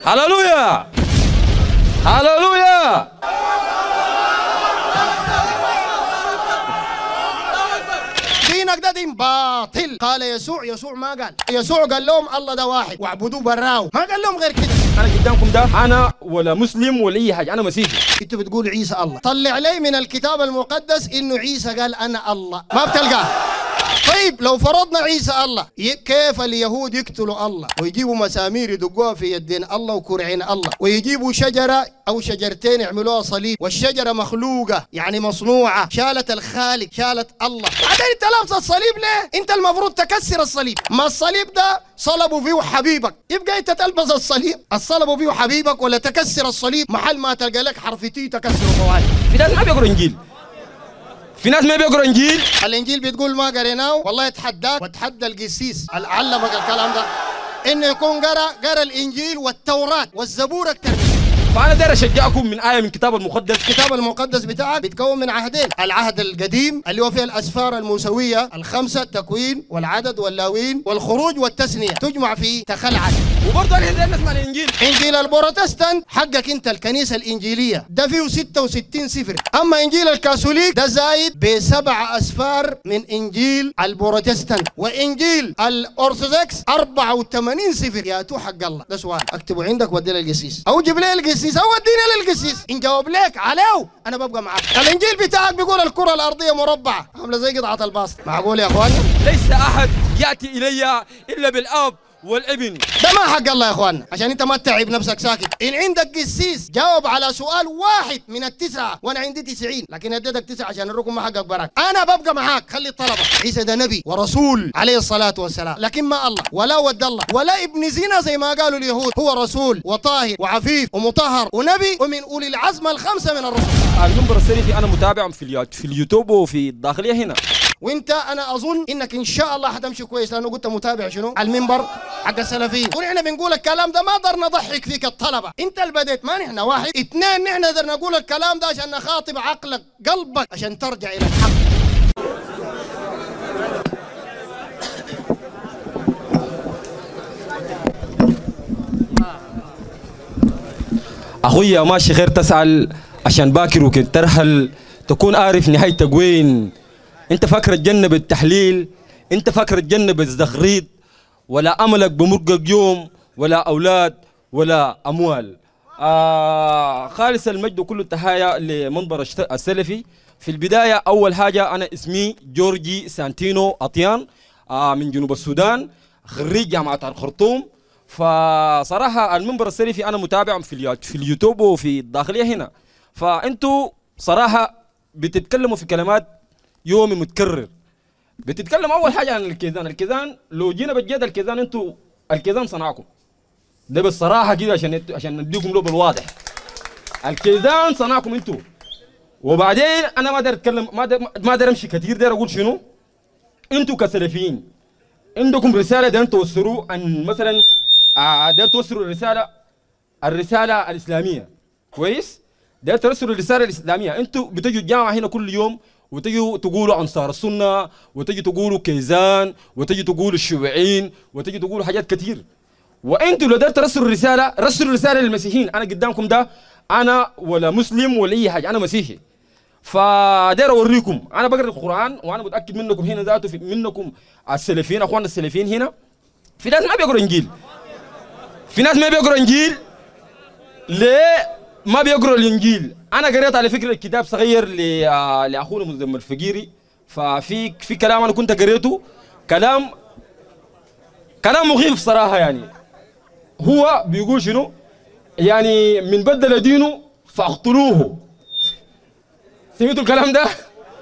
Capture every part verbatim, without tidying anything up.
هللويا هللويا. دينك ده دين باطل. قال يسوع، يسوع ما قال، يسوع قال لهم الله ده واحد واعبدوه براو، ما قال لهم غير كده. انا قدامكم ده انا ولا مسلم ولا اي حاجه، انا مسيحي. انتوا بتقول عيسى الله، طلع لي من الكتاب المقدس انه عيسى قال انا الله، ما بتلقاه. طيب لو فرضنا عيسى الله، كيف اليهود يقتلوا الله ويجيبوا مسامير يدقوها في يدين الله وكرعين الله، ويجيبوا شجره او شجرتين يعملوها صليب، والشجره مخلوقه يعني مصنوعه، شالت الخالق، شالت الله، بعدين انت لابس الصليب ليه؟ انت المفروض تكسر الصليب، ما الصليب ده صلبوا فيه حبيبك، يبقى انت تلبس الصليب الصلبوا فيه حبيبك، ولا تكسر الصليب محل ما تلقى لك حرف تي تكسره طوالي. في ناس ما بيقروا انجيل، في ناس ما بيقروا انجيل. الانجيل بتقول ما قريناه، والله اتحداك واتحدى القسيس اللي علمك الكلام ده انه يكون قرا قرا الانجيل والتوراه والزبور اكثر. فانا داير اشجعكم من ايه من الكتاب المقدس. الكتاب المقدس بتاعك بيتكون من عهدين، العهد القديم اللي هو فيه الاسفار الموسويه الخمسه، التكوين والعدد واللاوين والخروج والتثنيه، تجمع في تخلعت. وبرضه احنا داير نسمع الانجيل. انجيل البروتستانت حقك انت الكنيسه الانجيليه ده فيه ستة وستين سفر، اما انجيل الكاثوليك ده زايد بسبع اسفار من انجيل البروتستانت، وانجيل الارثوذكس أربعة وثمانين سفر. يا تو حق الله ده سؤال اكتبه عندك ودي للقسيس او جيب لي القسيس او وديني للقسيس، ان جاوب لك عليه انا ببقى معك. الانجيل بتاعك بيقول الكره الارضيه مربعه عامله زي قطعه الباسط، معقول يا اخوانا؟ ليس احد ياتي الي الا بالاب والابن. ده ما حق الله يا اخوانا، عشان انت ما تتعب نفسك ساكت. ان عندك قسيس جاوب على سؤال واحد من التسعه، وانا عندي تسعين لكن اديتك تسعه عشان الركن ما حقك براك، انا ببقى معاك. خلي الطلبه، عيسى ده نبي ورسول عليه الصلاه والسلام، لكن ما الله ولا ود الله ولا ابن زنا زي ما قالوا اليهود، هو رسول وطاهر وعفيف ومطهر ونبي ومن اولي العزم الخمسه من الرسل. المنبر السلفي انا متابع في في اليوتيوب وفي الداخليه هنا، وانت انا اظن انك ان شاء الله حتمشي كويس، لانه قلت متابع شنو على المنبر حق السلفيين، ونحن بنقول الكلام ده ما قدرنا نضحك فيك الطلبه، انت اللي بديت، ما نحن. واحد اثنين، نحن قدرنا نقول الكلام ده عشان نخاطب عقلك قلبك عشان ترجع الى الحق. اخويا ماشي خير تسأل عشان باكر وكده ترحل تكون عارف نهايتك وين. انت فاكر الجنة بالتحليل، انت فاكر الجنة بالزخريط، ولا املك بمرقق يوم، ولا اولاد ولا اموال. آه خالص المجد وكل التحايا لمنبر السلفي. في البداية اول حاجة انا اسمي جورجي سانتينو اطيان، آه من جنوب السودان، خريج جامعة الخرطوم. فصراحة المنبر السلفي انا متابع في في اليوتيوب وفي الداخلية هنا. فانتوا صراحة بتتكلموا في كلمات يومي متكرر. بتتكلم اول حاجه عن الكيزان، الكيزان لو جينا بجد الكيزان انتوا الكيزان صنعكم. ده بالصراحه كده عشان عشان نديكم له بالواضح. الكيزان صنعكم انتوا. وبعدين انا ما اقدر اتكلم، ما اقدر ما اقدر امشي كثير، داير اقول شنو؟ انتوا كسلفيين عندكم رساله داير توصلوا عن مثلا داير توصلوا الرساله الرساله الاسلاميه. كويس؟ داير توصلوا الرساله الاسلاميه. انتوا بتجوا الجامعه هنا كل يوم وتجوا تقولوا انصار السنه، وتجوا تقولوا كيزان، وتجوا تقولوا الشيوعيين، وتجوا تقولوا حاجات كثير. وانتوا لو قدرتوا ترسلوا الرساله، رسلوا الرساله للمسيحيين. انا قدامكم ده انا ولا مسلم ولا اي حاجه، انا مسيحي. فداير اوريكم، انا بقرا القران وانا متاكد منكم هنا ذاته في منكم السلفيين، اخواننا السلفيين هنا في ناس ما بيقروا انجيل. في ناس ما بيقروا انجيل. ليه ما بيقروا الانجيل؟ انا قريت على فكره الكتاب صغير لاخونا مزمر فقيري، ففي في كلام انا كنت قريته، كلام كلام مخيف صراحه. يعني هو بيقول شنو؟ يعني من بدل دينه فاقتلوه. سمعتوا الكلام ده؟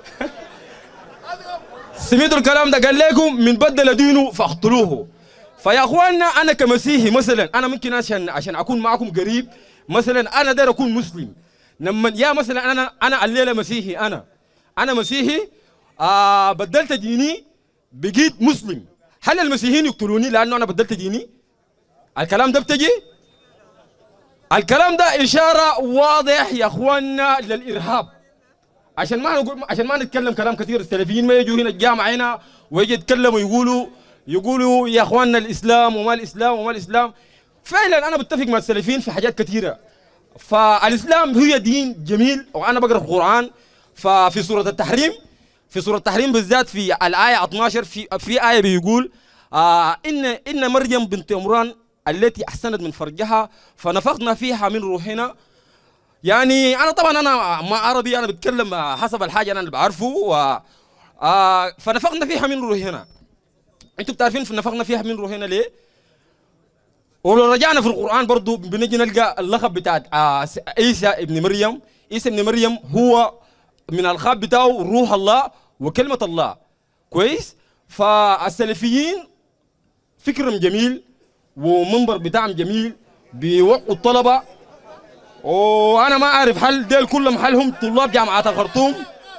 سمعتوا الكلام ده؟ قال لكم من بدل دينه فاقتلوه. فيا اخواننا انا كمسيحي مثلا، انا ممكن عشان عشان اكون معكم قريب، مثلا انا داير اكون مسلم. لما يا مثلا انا انا الليله مسيحي، انا انا مسيحي، آه بدلت ديني بقيت مسلم، هل المسيحيين يقتلوني لانه انا بدلت ديني؟ الكلام ده بتجي؟ الكلام ده اشاره واضح يا اخواننا للارهاب. عشان ما نقول، عشان ما نتكلم كلام كثير، السلفيين ما يجوا هنا الجامعه هنا ويجي يتكلموا يقولوا يقولوا يا اخواننا الاسلام وما الاسلام وما الاسلام. فعلا انا بتفق مع السلفيين في حاجات كثيره. فالاسلام هي دين جميل، وانا بقرا القران ففي سوره التحريم، في سوره التحريم بالذات في الايه اثناشر في في ايه بيقول آه ان ان مريم بنت عمران التي احسنت من فرجها فنفخنا فيها من روحنا. يعني انا طبعا انا ما عربي، انا بتكلم حسب الحاجه انا اللي بعرفه و آه فنفخنا فيها من روحنا. انتوا بتعرفين نفخنا فيها من روحنا ليه؟ ولو رجعنا في القرآن برضو بنجي نلقى اللقب بتاع عيسى ابن مريم. عيسى ابن مريم هو من الخاب بتاعه روح الله وكلمة الله. كويس؟ فالسلفيين فكرهم جميل ومنبر بتاعهم جميل، بيوقعوا الطلبة. وأنا ما أعرف هل ديل كلهم هل هم طلاب جامعة الخرطوم؟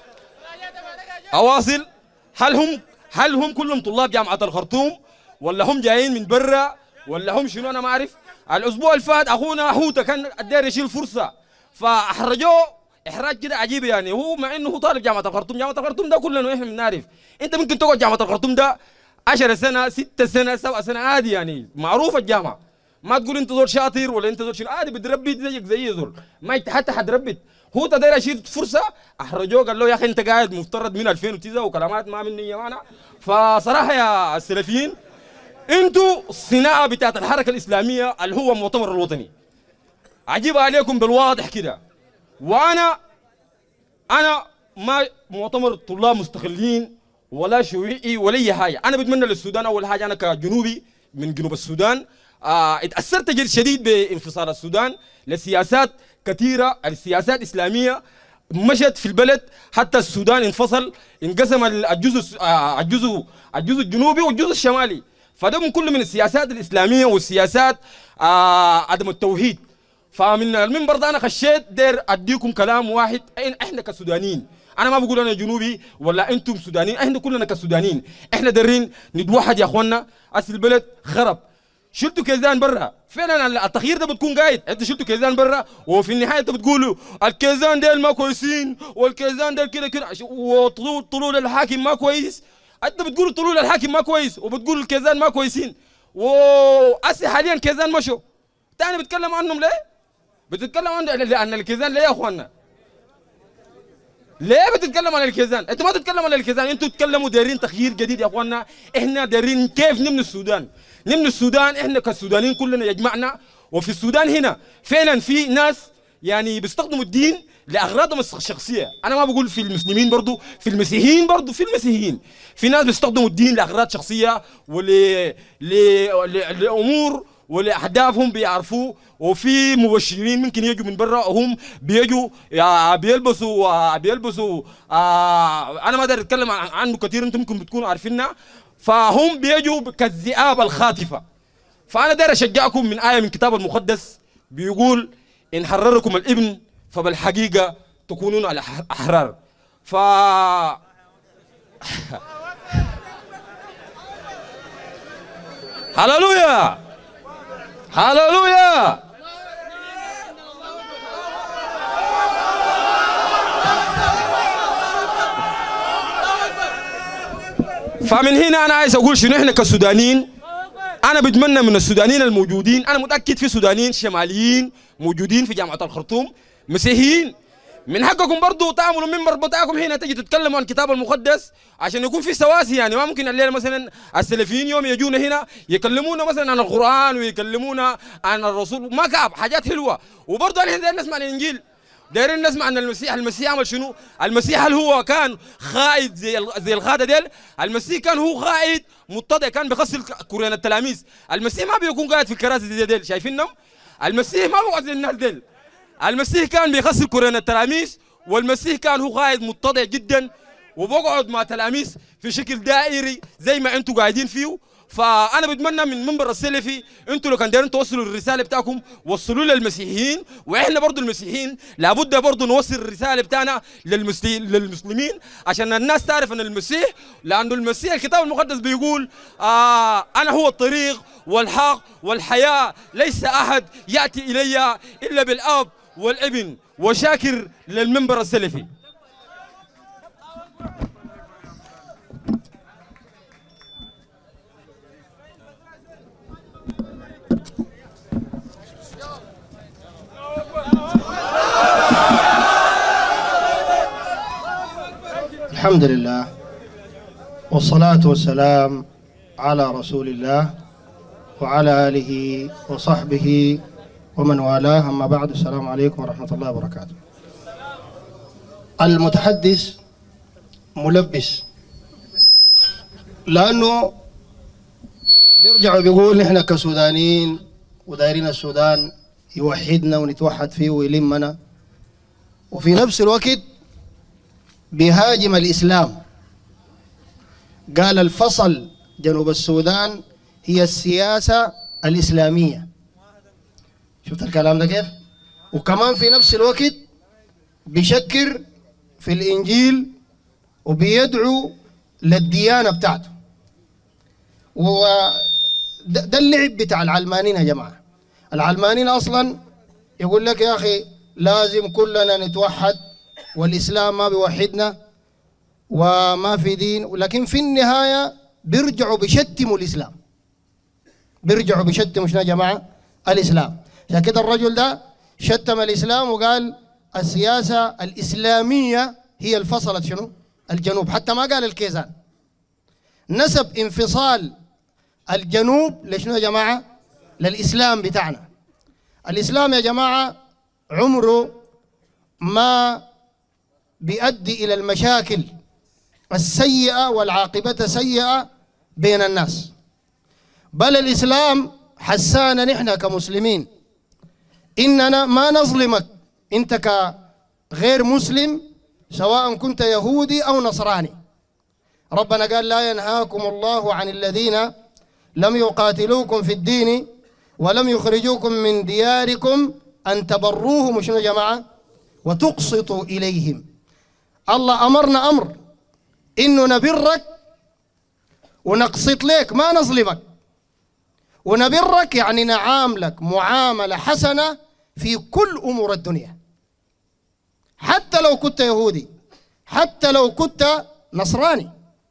أواصل، هل هم هل هم كلهم طلاب جامعة الخرطوم ولا هم جايين من برا ولا هم شنو؟ انا ما اعرف. الاسبوع اللي فات اخونا هوتا كان قدر يشيل فرصه فاحرجوه احراج كده عجيب. يعني هو مع انه هو طالب جامعه الخرطوم، جامعه الخرطوم ده كلنا احنا بنعرف. انت ممكن تقعد جامعه الخرطوم ده عشر سنه ستة سنه سبع سنه عادي، يعني معروفه الجامعه. ما تقول انت زول شاطر ولا انت زول شنو، عادي بتربي زيك زي زول ما انت حتى حتربي. هو تقدر يشيل فرصه احرجوه قال له يا اخي انت قاعد مفترض من ألفين وتسعة وكلامات ما مني يا معنى. فصراحه يا السلفيين انتوا الصناعه بتاعت الحركه الاسلاميه اللي هو المؤتمر الوطني عجيب عليكم بالواضح كده. وانا انا ما مؤتمر طلاب مستقلين ولا شيوعي ولا اي حاجه. انا بتمنى للسودان اول حاجه، انا كجنوبي من جنوب السودان آه اتاثرت جد شديد بانفصال السودان لسياسات كثيره، السياسات الاسلاميه مشت في البلد حتى السودان انفصل، انقسم الجزء آه الجزء الجزء الجنوبي والجزء الشمالي. فده من كل من السياسات الإسلامية والسياسات آه عدم التوحيد. فمن المنبر ده أنا خشيت دير أديكم كلام واحد. إحنا كسودانيين، أنا ما بقول أنا جنوبي ولا أنتم سودانيين، إحنا كلنا كسودانيين إحنا دارين نتوحد يا أخوانا. أصل البلد خرب، شلتوا كيزان برا. فعلا التغيير ده بتكون قايد، انت شلتوا كيزان برا وفي النهايه انت بتقولوا الكيزان ديل ما كويسين والكيزان ديل كده كده وطلول طلول الحاكم ما كويس. انت بتقول طلول الحاكم ما كويس وبتقول الكيزان ما كويسين، واسي حاليا كيزان مشوا تاني بتتكلم عنهم ليه؟ بتتكلم عن عن الكيزان ليه يا اخوانا؟ ليه بتتكلم عن الكيزان؟ انتوا ما تتكلموا عن الكيزان، انتوا تتكلموا دايرين تغيير جديد يا اخوانا. احنا دايرين كيف نبني السودان، نبني السودان احنا كالسودانيين كلنا يجمعنا. وفي السودان هنا فعلا في ناس يعني بيستخدموا الدين لاغراضهم الشخصيه. انا ما بقول في المسلمين، برضو في المسيحيين، برضو في المسيحيين في ناس بيستخدموا الدين لاغراض شخصيه ول ل... لامور ولاهدافهم بيعرفوه. وفي مبشرين ممكن يجوا من برا وهم بيجوا بيلبسوا بيلبسوا آه انا ما اقدر اتكلم عنه كثير، انتم ممكن بتكونوا عارفينها. فهم بيجوا كالذئاب الخاطفه. فانا داير اشجعكم من ايه من الكتاب المقدس بيقول ان حرركم الابن فبالحقيقه تكونون على احرار. ف هللويا هللويا. فمن هنا انا عايز اقول شنو، احنا كسودانيين انا بتمنى من السودانيين الموجودين، انا متاكد في سودانيين شماليين موجودين في جامعه الخرطوم مسيحيين، من حقكم برضو تعملوا المنبر بتاعكم هنا تجي تتكلموا عن الكتاب المقدس عشان يكون في سواسي. يعني ما ممكن الليله مثلا السلفيين يوم يجونا هنا يكلمونا مثلا عن القران ويكلمونا عن الرسول، ما كعب حاجات حلوه. وبرضو احنا دايرين نسمع عن الانجيل، دايرين نسمع عن المسيح. المسيح عمل شنو؟ المسيح هل هو كان خائد زي زي الغاده ديل؟ المسيح كان هو خائد متضع، كان بيغسل كورين التلاميذ. المسيح ما بيكون قاعد في الكراسي زي ديل، شايفينهم؟ المسيح ما بيقعد زي الناس ديل. المسيح كان بيغسل كورين التلاميذ، والمسيح كان هو قاعد متضع جدا وبقعد مع تلاميذ في شكل دائري زي ما انتم قاعدين فيه. فانا بتمنى من منبر السلفي انتوا لو كان دايرين توصلوا الرساله بتاعكم وصلوا للمسيحيين، واحنا برضو المسيحيين لابد برضو نوصل الرساله بتاعنا للمسلمين عشان الناس تعرف ان المسيح، لانه المسيح الكتاب المقدس بيقول آه انا هو الطريق والحق والحياه، ليس احد ياتي الي الا بالاب والابن. وشاكر للمنبر السلفي. الحمد لله والصلاة والسلام على رسول الله وعلى آله وصحبه ومن والاه، أما بعد، السلام عليكم ورحمة الله وبركاته. المتحدث ملبس، لأنه بيرجع وبيقول نحن كسودانيين ودايرين السودان يوحدنا ونتوحد فيه ويلمنا، وفي نفس الوقت بيهاجم الإسلام. قال الفصل جنوب السودان هي السياسة الإسلامية. شفت الكلام ده كيف؟ وكمان في نفس الوقت بيشكر في الإنجيل وبيدعو للديانة بتاعته. وده اللعب بتاع العلمانيين يا جماعة. العلمانيين أصلا يقول لك يا أخي لازم كلنا نتوحد والإسلام ما بيوحدنا وما في دين، ولكن في النهاية بيرجعوا بيشتموا الإسلام، بيرجعوا بيشتموا شنو يا جماعة؟ الإسلام. عشان كده الرجل ده شتم الإسلام وقال السياسة الإسلامية هي الفصلت شنو؟ الجنوب. حتى ما قال الكيزان، نسب انفصال الجنوب لشنو يا جماعة؟ للإسلام بتاعنا. الإسلام يا جماعة عمره ما بيؤدي إلى المشاكل السيئة والعاقبة سيئة بين الناس، بل الإسلام حسانا نحن كمسلمين إننا ما نظلمك أنت كغير مسلم سواء كنت يهودي أو نصراني. ربنا قال لا ينهاكم الله عن الذين لم يقاتلوكم في الدين ولم يخرجوكم من دياركم أن تبروهم شنو يا جماعة؟ وتقسطوا إليهم. الله أمرنا أمر إنه نبرك ونقسط لك، ما نظلمك. ونبرك يعني نعاملك معاملة حسنة في كل أمور الدنيا، حتى لو كنت يهودي، حتى لو كنت نصراني.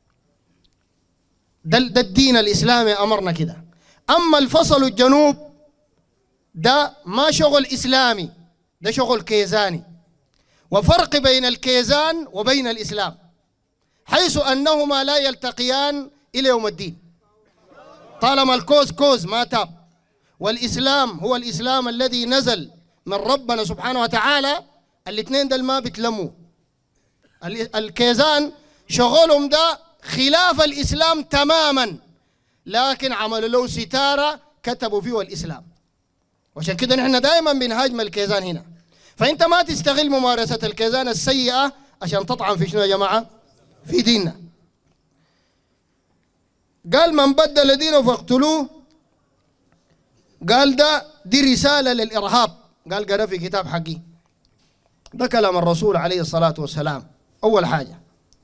ده, ده الدين الإسلامي أمرنا كده. أما الفصل الجنوب ده ما شغل إسلامي، ده شغل كيزاني. وفرق بين الكيزان وبين الإسلام حيث أنهما لا يلتقيان إلى يوم الدين طالما الكوز كوز ما تاب. والإسلام هو الإسلام الذي نزل من ربنا سبحانه وتعالى. الاثنين دول ما بيتلموا. الكيزان شغلهم ده خلاف الإسلام تماما، لكن عملوا له ستارة كتبوا فيه الإسلام. وعشان كده نحن دائما بنهاجم الكيزان هنا. فأنت ما تستغل ممارسة الكيزان السيئة عشان تطعن في شنو يا جماعة؟ في ديننا. قال من بدل دينه فاقتلوه. قال ده دي رسالة للإرهاب. قال قرأ في كتاب حقي. ده كلام الرسول عليه الصلاة والسلام أول حاجة،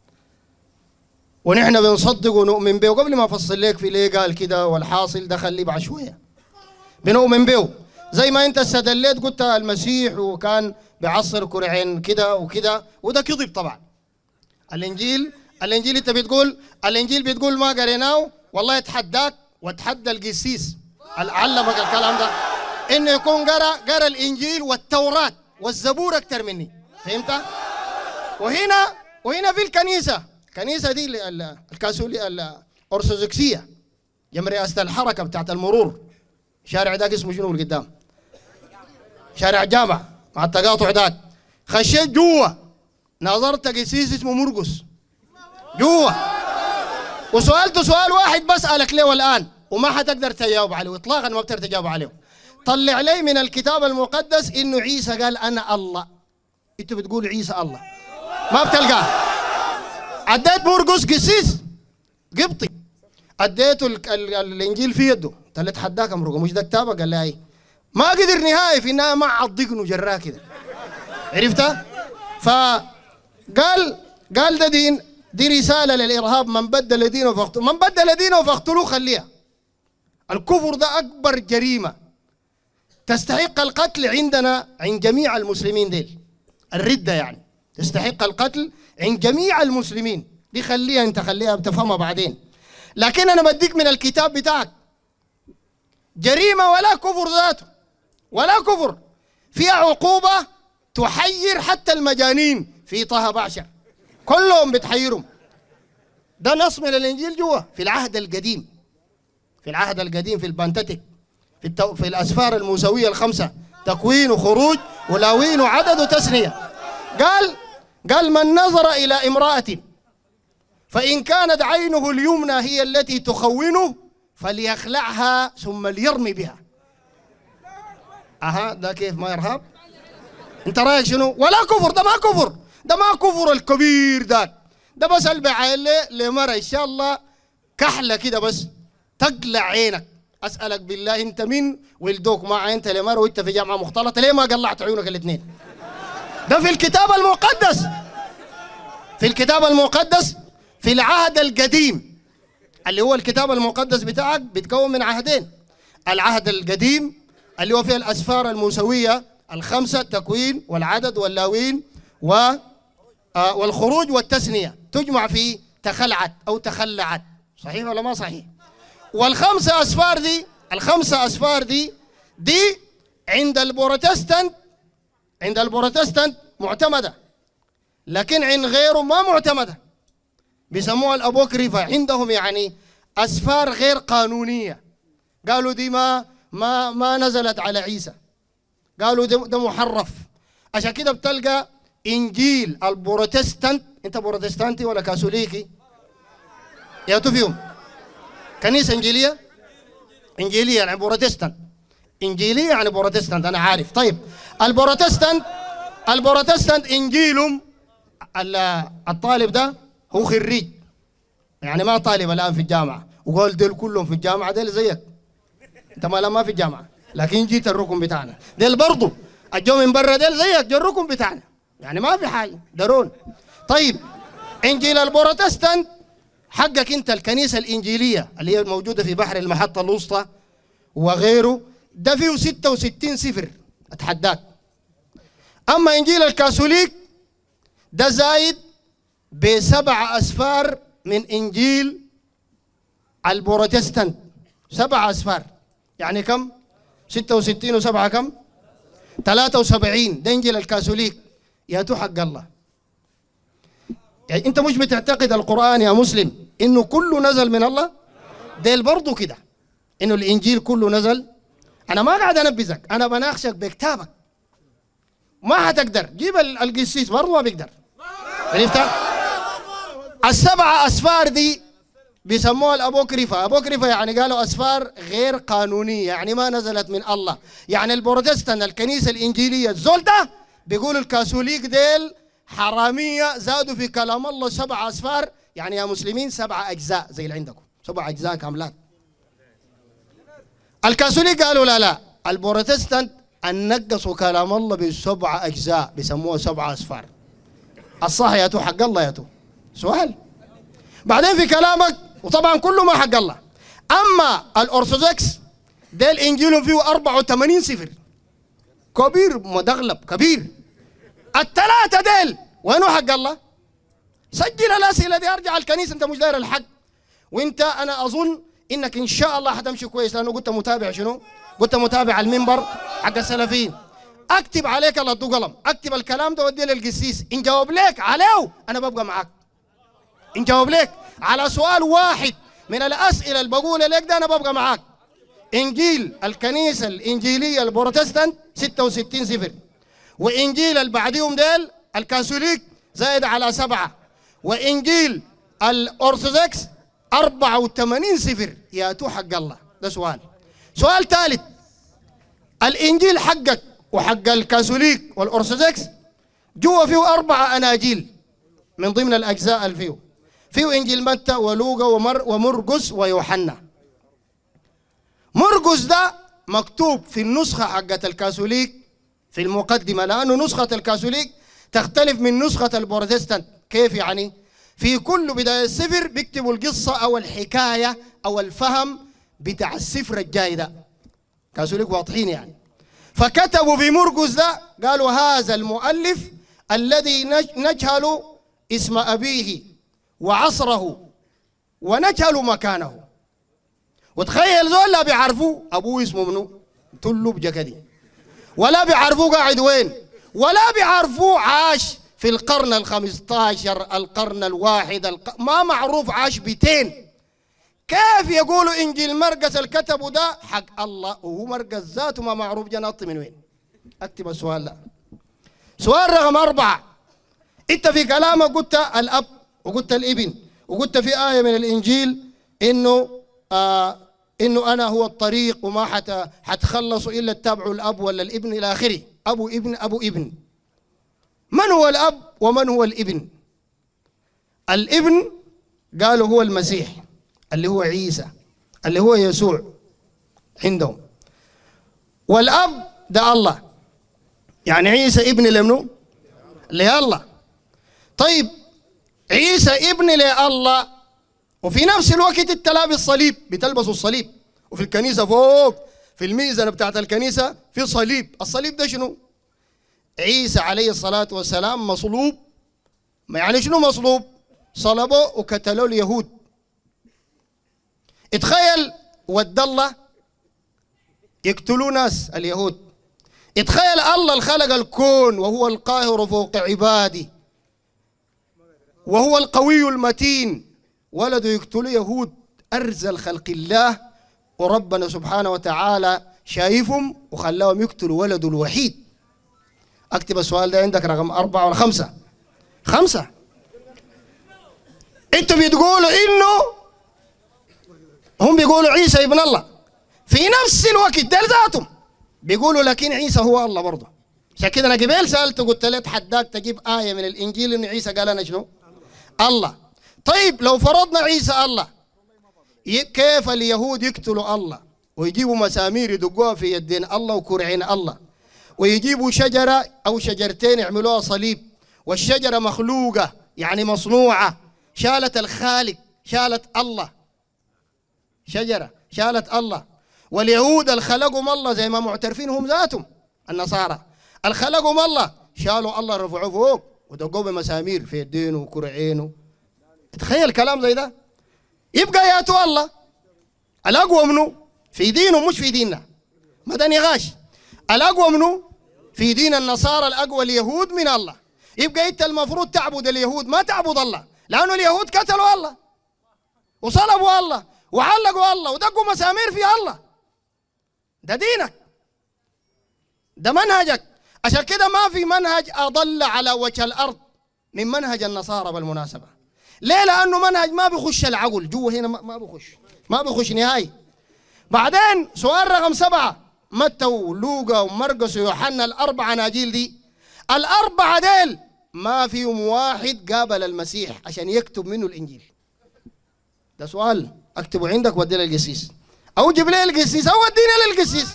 ونحن بنصدق ونؤمن به. وقبل ما أفصل لك في ليه قال كده والحاصل دخل لي بعد شوية، بنؤمن به. زي ما أنت استدليت قلت المسيح وكان بعصر كرعين كده وكده، وده كذب طبعا. الإنجيل الإنجيل أنت بتقول الإنجيل بتقول ما قريناه، والله اتحداك واتحدى القسيس اللي علمك الكلام ده إنه يكون قرأ قرأ الإنجيل والتوراة والزبور أكثر مني. فهمت؟ وهنا وهنا في الكنيسة، الكنيسة دي الكاثولية الأرثوذكسية جنب رئاسة الحركة بتاعت المرور، شارع داك اسمه شنو اللي قدام؟ شارع الجامع مع التقاطع داك. خشيت جوا نظرت قسيس اسمه مرقس جوا، وسؤالته سؤال واحد بسألك ليه الآن وما حتقدر تجاوب عليه اطلاقا، ما بتقدر تجاوب عليه. طلع لي من الكتاب المقدس انه عيسى قال انا الله. انتوا بتقولوا عيسى الله، ما بتلقاه. اديت مرقس قسيس قبطي، اديته الانجيل في يده، قلت له اتحداك مرقس مش ده كتابك؟ قال لي اي. ما قدر نهائي في النهايه، ما عضقنه جراه كده، عرفتها؟ فقال قال ده دين، دي رساله للارهاب. من بدل دينه فاقتلوه، من بدل دينه فاقتلوه. خليها. الكفر ده اكبر جريمه تستحق القتل عندنا عند جميع المسلمين ديل. الردة يعني تستحق القتل عند جميع المسلمين. دي خليها انت، خليها بتفهمها بعدين. لكن انا بديك من الكتاب بتاعك جريمة ولا كفر ذاته، ولا كفر فيها عقوبة تحير حتى المجانين. في طه بعشر كلهم بتحيرهم. ده نص من الإنجيل جوا في العهد القديم، في العهد القديم في البنتتك، في, التو... في الأسفار الموسوية الخمسة، تكوين وخروج ولاوين وعدد وتثنية. قال قال من نظر إلى امرأة فإن كانت عينه اليمنى هي التي تخونه فليخلعها ثم ليرمي بها. أها، ده كيف ما إرهاب؟ أنت رأيك شنو؟ ولا كفر، ده ما كفر، ده ما كفر الكبير ده، ده بس البعيل لمرة إن شاء الله كحلة كده بس تقلع عينك. أسألك بالله أنت مين ولدوك ما عينت لمرة وأنت في جامعة مختلطة، ليه ما قلعت عيونك الاثنين؟ ده في الكتاب المقدس، في الكتاب المقدس في العهد القديم، اللي هو الكتاب المقدس بتاعك بيتكون من عهدين. العهد القديم اللي هو فيه الأسفار الموسوية الخمسة، التكوين والعدد واللاوين و والخروج والتثنية، تجمع في تخلعت أو تخلعت، صحيح ولا ما صحيح؟ والخمسة أسفار دي، الخمسة أسفار دي دي عند البروتستانت، عند البروتستانت معتمدة، لكن عند غيره ما معتمدة، بيسموها الأبوكريفة عندهم، يعني أسفار غير قانونية. قالوا دي ما ما ما نزلت على عيسى، قالوا ده, ده محرف. عشان كده بتلقى إنجيل البروتستانت، أنت بروتستانتي ولا كاثوليكي؟ يا فيهم كنيسة إنجيلية، إنجيلية يعني بروتستانت، إنجيلية يعني بروتستانت، أنا عارف. طيب البروتستانت، البروتستانت إنجيلهم الطالب ده هو خريج، يعني ما طالب الآن في الجامعة وقال ديل كلهم في الجامعة، ديل زيك أنت ما ما في الجامعة، لكن جيت الركن بتاعنا. ديل برضو الجو من برا، ديل زيك جو الركن بتاعنا، يعني ما في حاجة درون. طيب إنجيل البروتستانت حقك أنت الكنيسة الإنجيلية اللي هي موجودة في بحر المحطة الوسطى وغيره، ده فيه ستة وستين سفر أتحداك. أما إنجيل الكاثوليك ده زايد بسبع أسفار من إنجيل البروتستانت، سبع أسفار، يعني كم؟ ستة وستين وسبعة كم؟ ثلاثة وسبعين. ده إنجيل الكاثوليك يا تو حق الله. يعني أنت مش بتعتقد القرآن يا مسلم إنه كله نزل من الله؟ ديل برضو كده إنه الإنجيل كله نزل. أنا ما قاعد أنبذك، أنا بناقشك بكتابك، ما هتقدر جيب القسيس برضو ما بيقدر. عرفت؟ السبعة أسفار دي بيسموها الأبوكريفة. أبوكريفة يعني قالوا أسفار غير قانونية، يعني ما نزلت من الله. يعني البروتستان الكنيسة الإنجيلية الزول ده بيقولوا الكاثوليك ديل حرامية، زادوا في كلام الله سبع أسفار، يعني يا مسلمين سبع أجزاء زي اللي عندكم، سبع أجزاء كاملات. الكاثوليك قالوا لا لا، البروتستانت أن نقصوا كلام الله بسبع أجزاء بيسموها سبع أسفار. الصح يا تو حق الله يا تو؟ سؤال. بعدين في كلامك وطبعا كله ما حق الله. أما الأرثوذكس ديل إنجيلهم فيه أربعة وثمانين سفر، كبير مدغلب كبير. الثلاثة ديل وينو حق الله؟ سجل الأسئلة دي، أرجع الكنيسة. أنت مش داير الحق، وأنت أنا أظن إنك إن شاء الله حتمشي كويس، لأنه قلت متابع شنو؟ قلت متابع المنبر حق السلفيين. أكتب عليك الله دو قلم، أكتب الكلام ده وديه للقسيس، إن جاوب لك عليه أنا ببقى معاك. إن جاوب لك على سؤال واحد من الأسئلة اللي بقول لك ده أنا ببقى معاك. إنجيل الكنيسة الإنجيلية البروتستانت ستة وستين سفر، وإنجيل اللي بعديهم ديل الكاثوليك زائد على سبعة، وإنجيل الأرثوذكس أربعة وثمانين سفر. يا تو حق الله. ده سؤال. سؤال ثالث، الإنجيل حقك وحق الكاثوليك والأرثوذكس جوا فيه أربعة أناجيل من ضمن الأجزاء اللي فيه. فيه إنجيل متى ولوقا ومر ومرقس ويوحنا. مرقس ده مكتوب في النسخة حقت الكاثوليك في المقدمة، لأنه نسخة الكاثوليك تختلف من نسخة البروتستانت. كيف يعني؟ في كل بداية السفر بيكتبوا القصة أو الحكاية أو الفهم بتاع السفر الجاي ده. كاثوليك واضحين يعني. فكتبوا في مرقس ده قالوا هذا المؤلف الذي نجهل اسم أبيه وعصره ونجهل مكانه. وتخيل زول لا بيعرفوه أبوه اسمه منو؟ تلو بجكدي. ولا بيعرفوه قاعد وين، ولا بيعرفوه عاش في القرن الخمستاشر، القرن الواحد، الق... ما معروف عاش بيتين. كيف يقولوا إنجيل مرقس الكتبوا ده حق الله وهو مرقس ذاته ما معروف جناط من وين؟ اكتب السؤال ده. سؤال رقم أربعة، أنت في كلامك قلت الأب وقلت الابن وقلت في آية من الإنجيل إنه آه إنه أنا هو الطريق وما حت حتخلصوا إلا تتابعوا الأب ولا الابن إلى آخره. أبو ابن أبو ابن. من هو الأب ومن هو الابن؟ الابن قالوا هو المسيح اللي هو عيسى اللي هو يسوع عندهم، والأب ده الله، يعني عيسى ابن لمنو؟ لله. طيب عيسى ابن لله وفي نفس الوقت انت لابس الصليب، بتلبسوا الصليب، وفي الكنيسة فوق في الميزانة بتاعت الكنيسة في صليب. الصليب ده شنو؟ عيسى عليه الصلاة والسلام مصلوب. ما يعني شنو مصلوب؟ صلبوا وقتلوا اليهود. اتخيل ود الله يقتلوا ناس اليهود. اتخيل الله الخلق الكون وهو القاهر فوق عباده وهو القوي المتين، ولده يقتلوا يهود أرذل خلق الله، وربنا سبحانه وتعالى شايفهم وخلاهم يقتلوا ولده الوحيد. اكتب السؤال ده عندك رقم أربعة ولا خمسة؟ خمسة. انتوا بتقولوا انه هم بيقولوا عيسى ابن الله، في نفس الوقت ده ذاتهم بيقولوا لكن عيسى هو الله برضه. عشان كده انا قبل سالته قلت له اتحداك تجيب آية من الإنجيل ان عيسى قال انا شنو؟ الله. طيب لو فرضنا عيسى الله، كيف اليهود يقتلوا الله ويجيبوا مسامير يدقوها في يدين الله وكرعين الله، ويجيبوا شجرة أو شجرتين يعملوها صليب، والشجرة مخلوقة يعني مصنوعة، شالت الخالق، شالت الله، شجرة شالت الله. واليهود الخلقهم الله زي ما معترفين هم ذاتهم النصارى الخلقهم الله، شالوا الله رفعوه فوق ودقوه بمسامير في يدينه وكرعينه. تخيل كلام زي ده. يبقى ياتوا الله الأقوى منه في دينه مش في ديننا، ما ده نقاش. الأقوى منه في دين النصارى الأقوى اليهود من الله. يبقى أنت المفروض تعبد اليهود ما تعبد الله، لأنه اليهود قتلوا الله وصلبوا الله وعلقوا الله ودقوا مسامير في الله. ده دينك، ده منهجك. عشان كده ما في منهج أضل على وجه الأرض من منهج النصارى بالمناسبة. ليه؟ لأنه منهج ما بيخش العقل جوا هنا، ما بيخش ما بيخش نهائي. بعدين سؤال رقم سبعة، متى ولوقا ومرقس ويوحنا الأربعة أناجيل دي، الأربعة ديل ما فيهم واحد قابل المسيح عشان يكتب منه الإنجيل. ده سؤال أكتبه عندك ودي للقسيس أو جيب لي القسيس أو وديني للقسيس،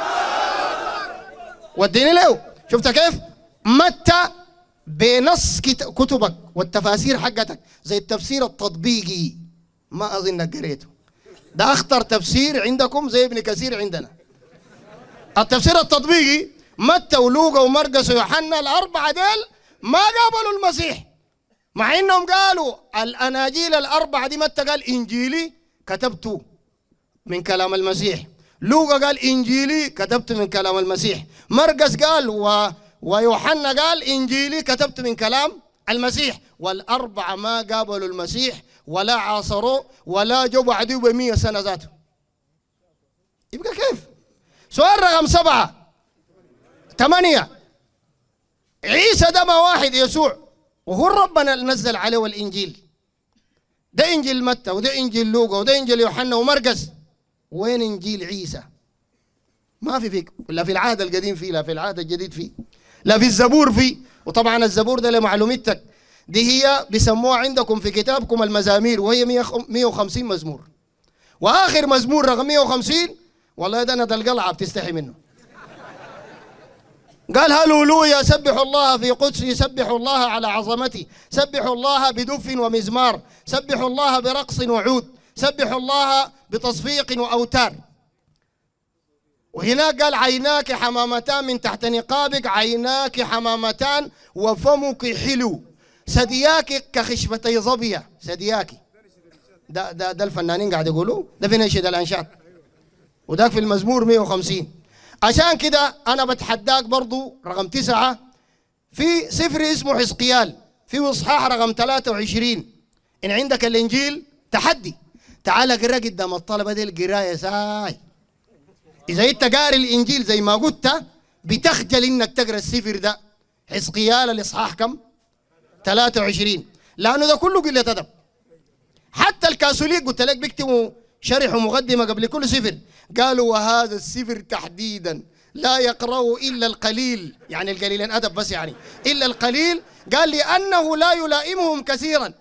وديني له. شفت كيف؟ متى بنص كتبك والتفاسير حقتك زي التفسير التطبيقي، ما أظنك قريته. ده أخطر تفسير عندكم زي ابن كثير عندنا. التفسير التطبيقي متى ولوقا ومرقس ويوحنا الأربعة ديل ما قابلوا المسيح، مع إنهم قالوا الأناجيل الأربعة دي. متى قال إنجيلي كتبته من كلام المسيح، لوقا قال إنجيلي كتبت من كلام المسيح، مرقس قال و... ويوحنا قال إنجيلي كتبت من كلام المسيح. والأربعة ما قابلوا المسيح ولا عاصروه ولا جو بعديه بمية سنة ذاته. يبقى كيف؟ سؤال رقم سبعة ثمانية، عيسى ده ما واحد يسوع وهو ربنا اللي نزل عليه الإنجيل. ده إنجيل متى وده إنجيل لوقا وده إنجيل يوحنا ومرقس. وين إنجيل عيسى؟ ما في فيك، لا في العهد القديم فيه، لا في العهد الجديد فيه، لا في الزبور فيه. وطبعا الزبور ده لمعلومتك دي هي بيسموها عندكم في كتابكم المزامير، وهي مية وخمسين مزمور، واخر مزمور رقم مية وخمسين والله ده ندى القلعه بتستحي منه. قال هللويا سبحوا الله في قدسه، سبحوا الله على عظمته، سبحوا الله بدف ومزمار، سبحوا الله برقص وعود، سبحوا الله بتصفيق واوتار. وهناك قال عيناك حمامتان من تحت نقابك، عيناك حمامتان وفمك حلو، ثدياك كخشبتي ظبية. ثدياك ده, ده, ده الفنانين قاعد يقولوا، ده في نشيد الأنشاد، وذاك في المزمور مية وخمسين. عشان كده أنا بتحداك برضو رقم تسعة في سفر اسمه حزقيال في إصحاح رقم ثلاثة وعشرين. إن عندك الإنجيل تحدي، تعال قرأ قدام الطلبة دي القراية ساي. إذا أنت قاري الإنجيل زي ما قلت بتخجل إنك تقرأ السفر ده. حزقيال الإصحاح كم؟ ثلاثة وعشرين. لأنه ده كله قلة أدب. حتى الكاثوليك قلت لك بيكتبوا شرح ومقدمة قبل كل سفر، قالوا وهذا السفر تحديدا لا يقرأه إلا القليل، يعني القليل أدب بس، يعني إلا القليل. قال لأنه لا يلائمهم كثيرا.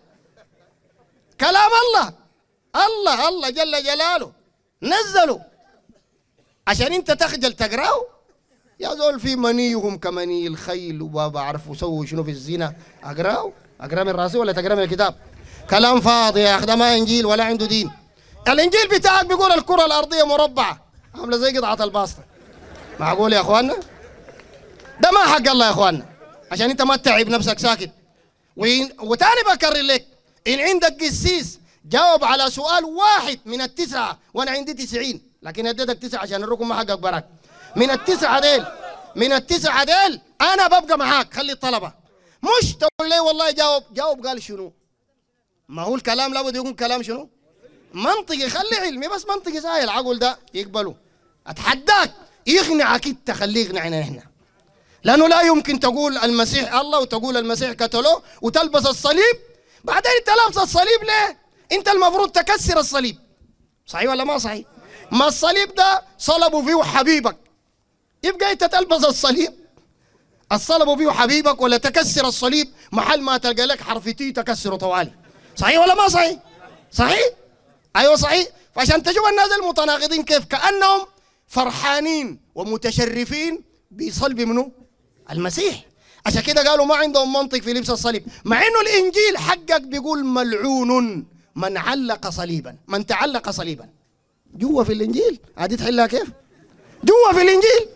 كلام الله الله الله جل جلاله نزلوا عشان انت تخجل تقراه. يا زول في منيهم كمني الخيل وما بعرفوا سووا شنو في الزنا، اقراه اقرا من راسي ولا تقرا من الكتاب؟ كلام فاضي يا اخي، ده ما انجيل ولا عنده دين. الانجيل بتاعك بيقول الكره الارضيه مربعه عامله زي قطعه الباسطه. معقول يا اخواننا؟ ده ما حق الله يا اخواننا، عشان انت ما تتعب نفسك ساكت. وين وتاني بكرر لك، ان عندك قسيس جاوب على سؤال واحد من التسعه، وانا عندي تسعين لكن اديتك تسعه عشان الركن ما حقك براك. من التسعه ديل من التسعه ديل انا ببقى معاك. خلي الطلبه مش تقول لي والله جاوب جاوب قال شنو؟ ما هو الكلام لابد يكون كلام شنو؟ منطقي. خلي علمي بس منطقي زي العقل ده يقبله. اتحداك يقنعك انت، خليه يقنعنا نحن، لانه لا يمكن تقول المسيح الله وتقول المسيح قتلوه وتلبس الصليب. بعدين انت لابس الصليب ليه؟ انت المفروض تكسر الصليب. صحيح ولا ما صحيح؟ ما الصليب ده صلبوا فيه حبيبك، يبقى انت تلبس الصليب الصلبوا فيه حبيبك، ولا تكسر الصليب محل ما تلقى لك حرف تي تكسره طوالي. صحيح ولا ما صحيح؟ صحيح؟ ايوه صحيح. فعشان تشوف الناس المتناقضين كيف كانهم فرحانين ومتشرفين بصلب منه المسيح. عشان كده قالوا ما عندهم منطق في لبس الصليب، مع انه الانجيل حقك بيقول ملعون من علق صليبا، من تعلق صليبا. جوا في الانجيل عادي تحلها كيف؟ جوا في الانجيل.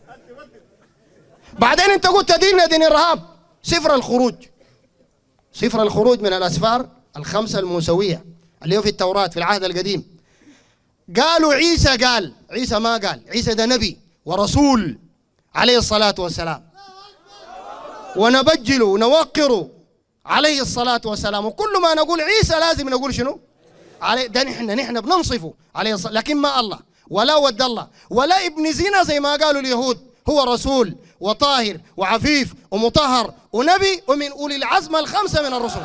بعدين انت قلت ديننا دين ارهاب. سفر الخروج سفر الخروج من الاسفار الخمسه الموسويه اللي هو في التوراه في العهد القديم. قالوا عيسى قال، عيسى ما قال، عيسى ده نبي ورسول عليه الصلاه والسلام، ونبجله ونوقره عليه الصلاه والسلام. وكل ما نقول عيسى لازم نقول شنو؟ عليه. ده نحن نحن بننصفه عليه الصلاه، لكن ما الله ولا ود الله ولا ابن زنا زي ما قالوا اليهود. هو رسول وطاهر وعفيف ومطهر ونبي ومن أولي العزم الخمسة من الرسل.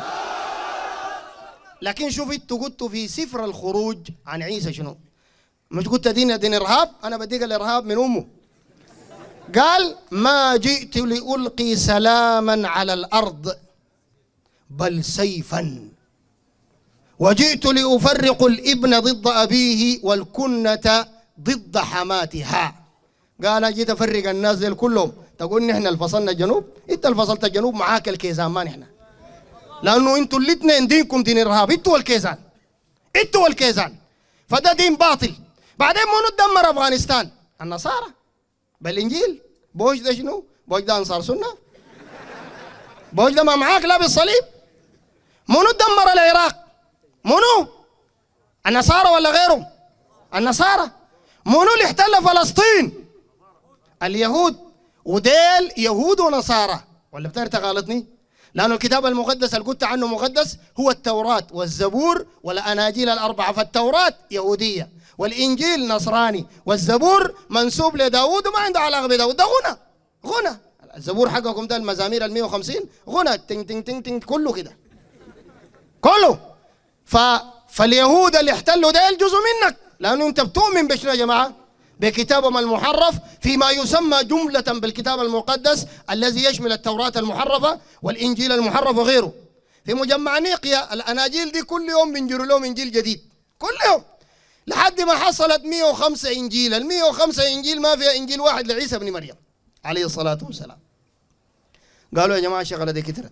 لكن شوف انتوا قلتوا في سفر الخروج عن عيسى شنو؟ مش قلت دين دين إرهاب؟ أنا بديك الإرهاب من أمه. قال ما جئت لألقي سلاما على الأرض بل سيفا، وجئت لأفرق الابن ضد أبيه والكنة ضد حماتها. قال جيت افرق الناس دول كلهم، تقول نحن الفصلنا الجنوب، انت الفصلت الجنوب معاك الكيزان ما نحن، لانه انتوا الاثنين دينكم دين ارهاب، انتوا والكيزان انتوا والكيزان، فده دين باطل. بعدين منو تدمر افغانستان؟ النصارى بالانجيل. بوش ده شنو؟ بوش ده انصار سنه؟ بوش ده ما معاك لابس صليب؟ منو تدمر العراق؟ منو؟ النصارى ولا غيرهم؟ النصارى. منو اللي احتل فلسطين؟ اليهود. وديل يهود ونصارى ولا بتعرف غلطني؟ لأنه الكتاب المقدس اللي قلت عنه مقدس هو التوراة والزبور والأناجيل الأربعة. فالتوراة يهودية والإنجيل نصراني والزبور منسوب لداود وما عنده علاقة بداود، ده غنى غنى. الزبور حقكم ده المزامير ال مية وخمسين غنى تنج تنج تنج تنج كله كده كله. ف... فاليهود اللي احتلوا ديل جزء منك، لأنه أنت بتؤمن بشنو يا جماعة؟ بكتابهم المحرف فيما يسمى جملة بالكتاب المقدس الذي يشمل التوراة المحرفة والإنجيل المحرف وغيره. في مجمع نيقيا الأناجيل دي كل يوم بنجروا لهم إنجيل جديد كل يوم، لحد ما حصلت مية وخمسة إنجيل. ال مية وخمسة إنجيل ما فيها إنجيل واحد لعيسى بن مريم عليه الصلاة والسلام. قالوا يا جماعة الشغلة دي كترت.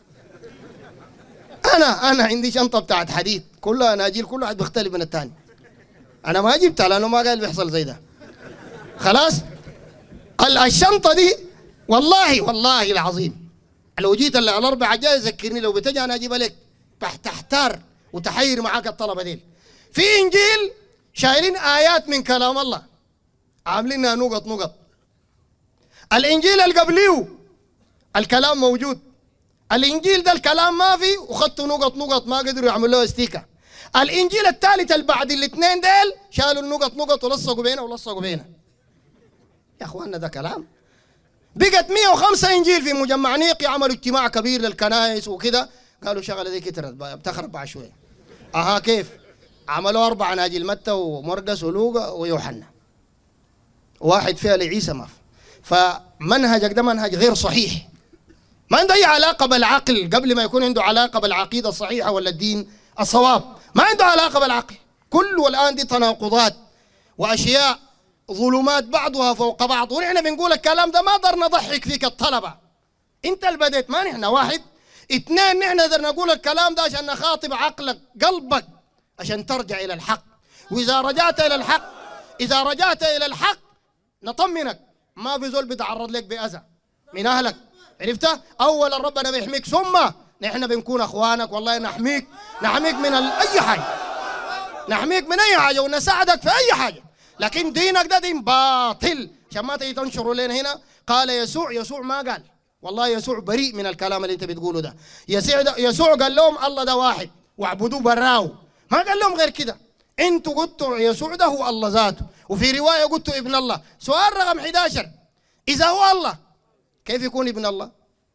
أنا أنا عندي شنطة بتاعت حديد كلها أناجيل، كل واحد بيختلف من الثاني. أنا ما جبتها لأنه ما قال بيحصل زي ده. خلاص؟ الشنطة دي والله والله العظيم لو جيت الأربعة جاي ذكرني، لو بتجي أنا أجيبها لك. تحتار وتحير معاك الطلبة ديل. في إنجيل شايلين آيات من كلام الله، عاملينها نقط نقط. الإنجيل القبليه الكلام موجود، الإنجيل ده الكلام ما فيه وخدتوا نقط نقط ما قدروا يعملوا له استيكة. الإنجيل الثالث اللي بعد الاثنين ديل شالوا النقط نقط ولصقوا بينه ولصقوا بينه. يا اخواننا ده كلام. بقت مئة وخمسة انجيل في مجمع نيقي، عملوا اجتماع كبير للكنائس وكده، قالوا شغله دي كترت بتخرب بعد شويه. اها كيف؟ عملوا اربع اناجيل، متى ومرقس ولوقا ويوحنا. واحد فيها لعيسى ما في. فمنهجك ده منهج غير صحيح. ما عنده اي علاقه بالعقل قبل ما يكون عنده علاقه بالعقيده الصحيحه ولا الدين الصواب. ما عنده علاقه بالعقل. كله الان دي تناقضات واشياء ظلمات بعضها فوق بعض، ونحن بنقول الكلام ده ما قدر نضحك فيك الطلبة. انت اللي بديت، ما نحن. واحد اثنين، نحن قدر نقول الكلام ده عشان نخاطب عقلك قلبك عشان ترجع الى الحق. واذا رجعت الى الحق اذا رجعت الى الحق نطمنك، ما في زول بيتعرض لك باذى من اهلك. عرفتها؟ اولا ربنا بيحميك، ثم نحن بنكون اخوانك. والله نحميك نحميك من اي حاجه، نحميك من اي حاجه ونساعدك في اي حاجه. لكن دينك ده دين باطل عشان ما تيجي تنشروا لنا هنا. قال يسوع، يسوع ما قال، والله يسوع بريء من الكلام اللي انت بتقوله ده. يسوع ده يسوع قال لهم الله ده واحد واعبدوه براو، ما قال لهم غير كده. انتوا قلتوا يسوع ده هو الله ذاته، وفي روايه قلتوا ابن الله. سؤال رقم أحد عشر، اذا هو الله كيف يكون ابن الله؟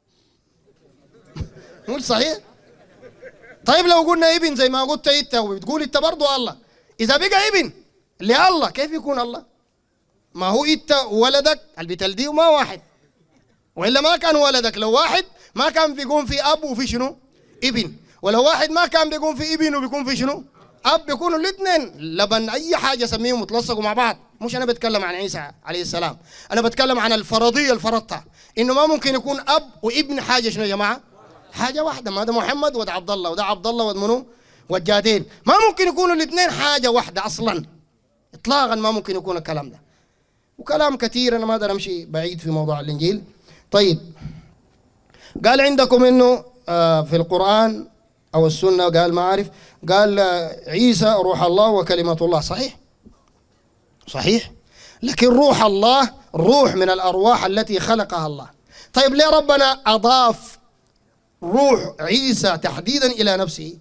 نقول صحيح. طيب لو قلنا ابن زي ما قلت انت وبتقول انت برضه الله، اذا بقى ابن لله كيف يكون الله؟ ما هو انت وولدك اللي بتلديه ما واحد، والا ما كان ولدك. لو واحد ما كان بيكون في اب وفي شنو؟ ابن. ولو واحد ما كان بيكون في ابن وبيكون في شنو؟ اب. بيكونوا الاثنين لبن اي حاجه سميهم متلصقوا مع بعض. مش انا بتكلم عن عيسى عليه السلام، انا بتكلم عن الفرضيه اللي فرضتها، انه ما ممكن يكون اب وابن حاجه شنو يا جماعه؟ حاجه واحده. ما ده محمد وده عبد الله وده عبد الله وده منو؟ والجادين. ما ممكن يكونوا الاثنين حاجه واحده اصلا اطلاقا، ما ممكن يكون الكلام ده. وكلام كثير انا ما اقدر امشي بعيد في موضوع الانجيل. طيب قال عندكم انه في القران او السنه، قال ما اعرف، قال عيسى روح الله وكلمه الله. صحيح صحيح، لكن روح الله روح من الارواح التي خلقها الله. طيب ليه ربنا اضاف روح عيسى تحديدا الى نفسه؟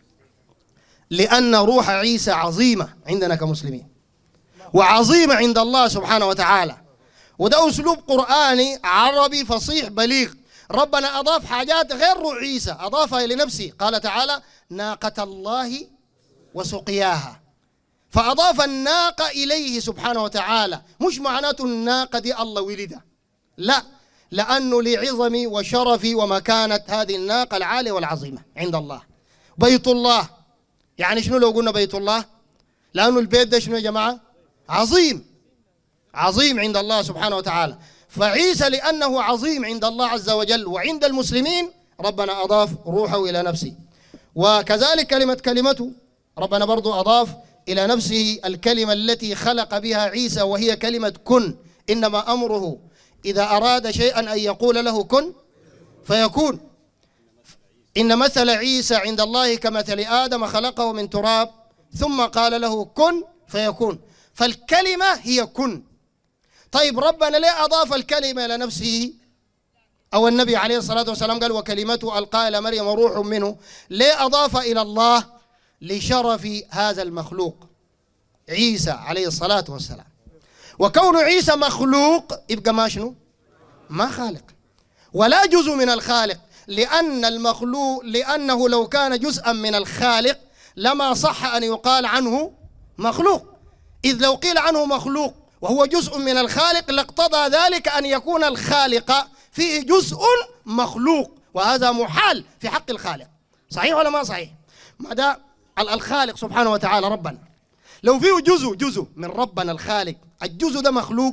لان روح عيسى عظيمه عندنا كمسلمين وعظيمة عند الله سبحانه وتعالى، وده أسلوب قرآني عربي فصيح بليغ. ربنا أضاف حاجات غير روح عيسى، أضافها لنفسه. قال تعالى ناقة الله وسقياها، فأضاف الناقة إليه سبحانه وتعالى. مش معناته الناقة دي الله ولدها، لا، لأنه لعظم وشرف ومكانة هذه الناقة العالية والعظيمة عند الله. بيت الله، يعني شنو لو قلنا بيت الله؟ لأنه البيت ده شنو يا جماعة؟ عظيم عظيم عند الله سبحانه وتعالى. فعيسى لأنه عظيم عند الله عز وجل وعند المسلمين، ربنا أضاف روحه إلى نفسه. وكذلك كلمة كلمته، ربنا برضو أضاف إلى نفسه الكلمة التي خلق بها عيسى، وهي كلمة كن. إنما أمره إذا أراد شيئا أن يقول له كن فيكون. إن مثل عيسى عند الله كمثل آدم خلقه من تراب ثم قال له كن فيكون. فالكلمة هي كن. طيب ربنا ليه أضاف الكلمة إلى نفسه؟ أو النبي عليه الصلاة والسلام قال وكلمته ألقى إلى مريم وروح منه. ليه أضاف إلى الله؟ لشرف هذا المخلوق عيسى عليه الصلاة والسلام. وكون عيسى مخلوق يبقى ما شنو؟ ما خالق ولا جزء من الخالق، لأن المخلوق لأنه لو كان جزءا من الخالق لما صح أن يقال عنه مخلوق. إذ لو قيل عنه مخلوق وهو جزء من الخالق لاقتضى ذلك أن يكون الخالق فيه جزء مخلوق، وهذا محال في حق الخالق. صحيح ولا ما صحيح؟ ما ده الخالق سبحانه وتعالى ربنا، لو فيه جزء جزء من ربنا الخالق، الجزء ده مخلوق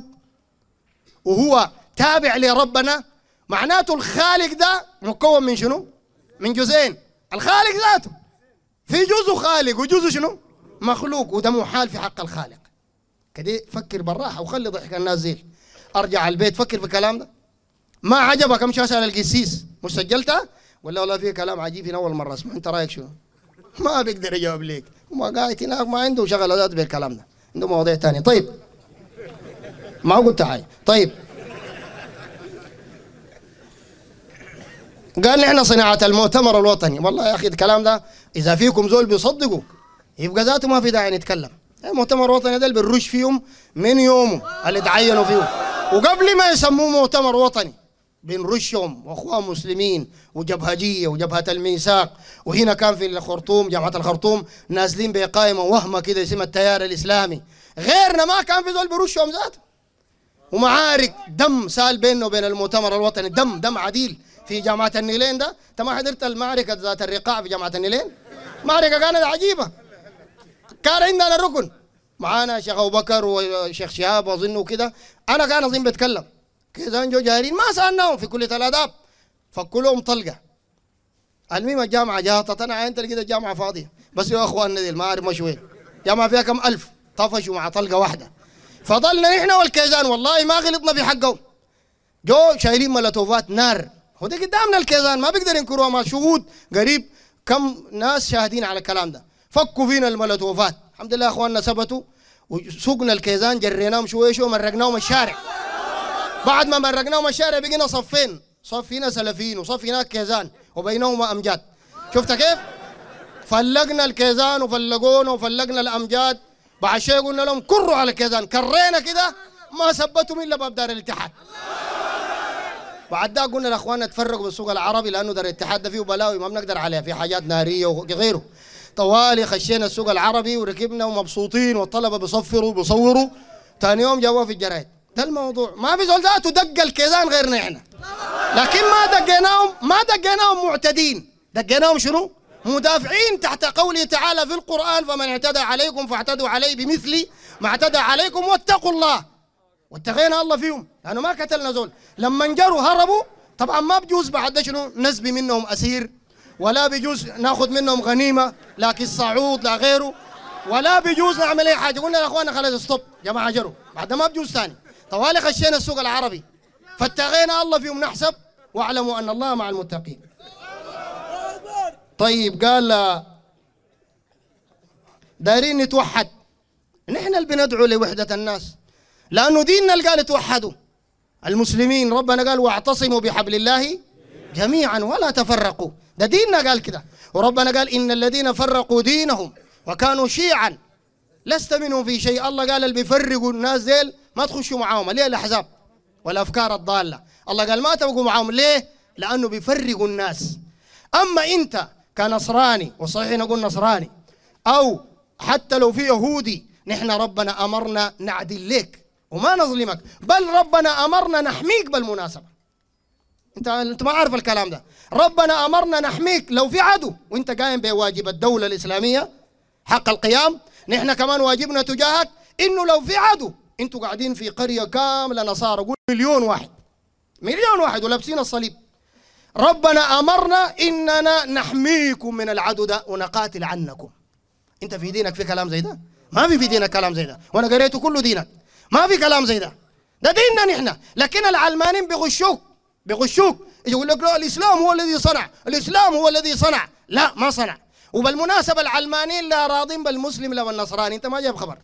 وهو تابع لربنا، معناته الخالق ده مكون من شنو؟ من جزئين. الخالق ذاته في جزء خالق وجزء شنو؟ مخلوق، وده محال في حق الخالق. كده فكر بالراحه وخلي ضحك الناس زيل. ارجع البيت فكر في الكلام ده. ما عجبك امشي اسال القسيس مش سجلتها ولا والله في كلام عجيب هنا اول مره اسمع، انت رايك شنو؟ ما بيقدر يجاوب ليك، ما قاعد هناك ما عنده شغله ذات بالكلام ده، عنده مواضيع ثانيه. طيب ما قلت حاجة. طيب قال نحن صناعة المؤتمر الوطني. والله يا أخي الكلام ده إذا فيكم زول بيصدقوا يبقى ذاته ما في داعي نتكلم. المؤتمر الوطني ده اللي بنرش فيهم من يومه اللي تعينوا فيه، وقبل ما يسموه مؤتمر وطني بنرشهم واخوان مسلمين وجبهجيه وجبهه الميثاق. وهنا كان في الخرطوم جامعه الخرطوم نازلين بقائمه وهمه كده اسمها التيار الاسلامي، غيرنا ما كان في زول برشهم ذاته. ومعارك دم سال بينه وبين المؤتمر الوطني، دم دم عديل في جامعه النيلين. ده انت ما حضرت المعركه ذات الرقاع في جامعه النيلين؟ معركه كانت عجيبه. كان عندنا ركن معانا شيخ ابو بكر وشيخ شهاب واظن وكده، انا كان اظن بتكلم كذا جو جاهرين ما سالناهم في كليه الاداب، فكوا لهم طلقه. المهم الجامعه جاطت، انا انت لقيت الجامعه فاضيه بس يا اخواننا دي ما اعرف مش وين، جامعه فيها كم الف طفشوا مع طلقه واحده. فضلنا نحن والكيزان والله ما غلطنا في حقهم، جو شايلين ملتوفات نار، هو ده قدامنا الكيزان ما بيقدر ينكروها، ما شهود قريب كم ناس شاهدين على الكلام ده. فكوا فينا الملتوفات، الحمد لله اخواننا ثبتوا وسوقنا الكيزان جريناهم شويه شويه ومرقناهم الشارع. بعد ما مرقناهم الشارع بقينا صفين، صف هنا سلفيين وصف هناك كيزان وبينهما امجاد. شفت كيف؟ فلقنا الكيزان وفلقونا وفلقنا الامجاد. بعد شيء قلنا لهم كروا على الكيزان، كرينا كده ما ثبتوا الا باب دار الاتحاد. بعد ده قلنا لاخواننا تفرقوا بالسوق العربي لانه دار الاتحاد ده فيه بلاوي ما بنقدر عليها، في حاجات ناريه وغيره. طوالي خشينا السوق العربي وركبنا ومبسوطين والطلبه بيصفروا بيصوروا. ثاني يوم جوا في الجرايد. ده الموضوع، ما في زول ذاته دق الكيزان غيرنا احنا، لكن ما دقيناهم ما دقيناهم معتدين، دقيناهم شنو؟ مدافعين تحت قوله تعالى في القرآن فمن اعتدى عليكم فاعتدوا عليه بمثل ما اعتدى عليكم واتقوا الله. واتقينا الله فيهم لانه ما قتلنا زول. لما انجروا هربوا طبعا ما بجوز بعد ده شنو نسبي منهم اسير، ولا بيجوز ناخذ منهم غنيمه لا كيس صعود لا غيره، ولا بيجوز نعمل اي حاجه. قلنا لاخواننا خلاص ستوب جماعه جروا، بعد ما بجوز ثاني. طوالي خشينا السوق العربي فاتقينا الله فيهم نحسب واعلموا ان الله مع المتقين. طيب قال دايرين نتوحد، نحن اللي بندعو لوحده الناس لانه ديننا اللي قال توحدوا المسلمين. ربنا قال واعتصموا بحبل الله جميعا ولا تفرقوا، ده ديننا قال كده. وربنا قال ان الذين فرقوا دينهم وكانوا شيعا لست منهم في شيء. الله قال اللي بيفرقوا الناس ديل ما تخشوا معاهم، ليه؟ الاحزاب والافكار الضاله. الله قال ما تبقوا معاهم، ليه؟ لانه بيفرقوا الناس. اما انت كنصراني، وصحيح نقول نصراني، او حتى لو في يهودي، نحن ربنا امرنا نعدل لك وما نظلمك، بل ربنا امرنا نحميك. بالمناسبه انت انت ما عارف الكلام ده، ربنا امرنا نحميك لو في عدو وانت قايم بواجب الدوله الاسلاميه حق القيام. نحن كمان واجبنا تجاهك انه لو في عدو، انتوا قاعدين في قريه كامله نصارى، قول مليون واحد مليون واحد ولابسين الصليب، ربنا امرنا اننا نحميكم من العدو ده ونقاتل عنكم. انت في دينك في كلام زي ده؟ ما في في دينك كلام زي ده، وانا قريته كله دينك ما في كلام زي ده، ده ديننا نحن. لكن العلمانيين بيغشوك بيغشوك يقول لك لا الاسلام هو الذي صنع، الاسلام هو الذي صنع. لا ما صنع. وبالمناسبه العلمانيين لا راضين بالمسلم لا بالنصراني، انت ما جايب خبر.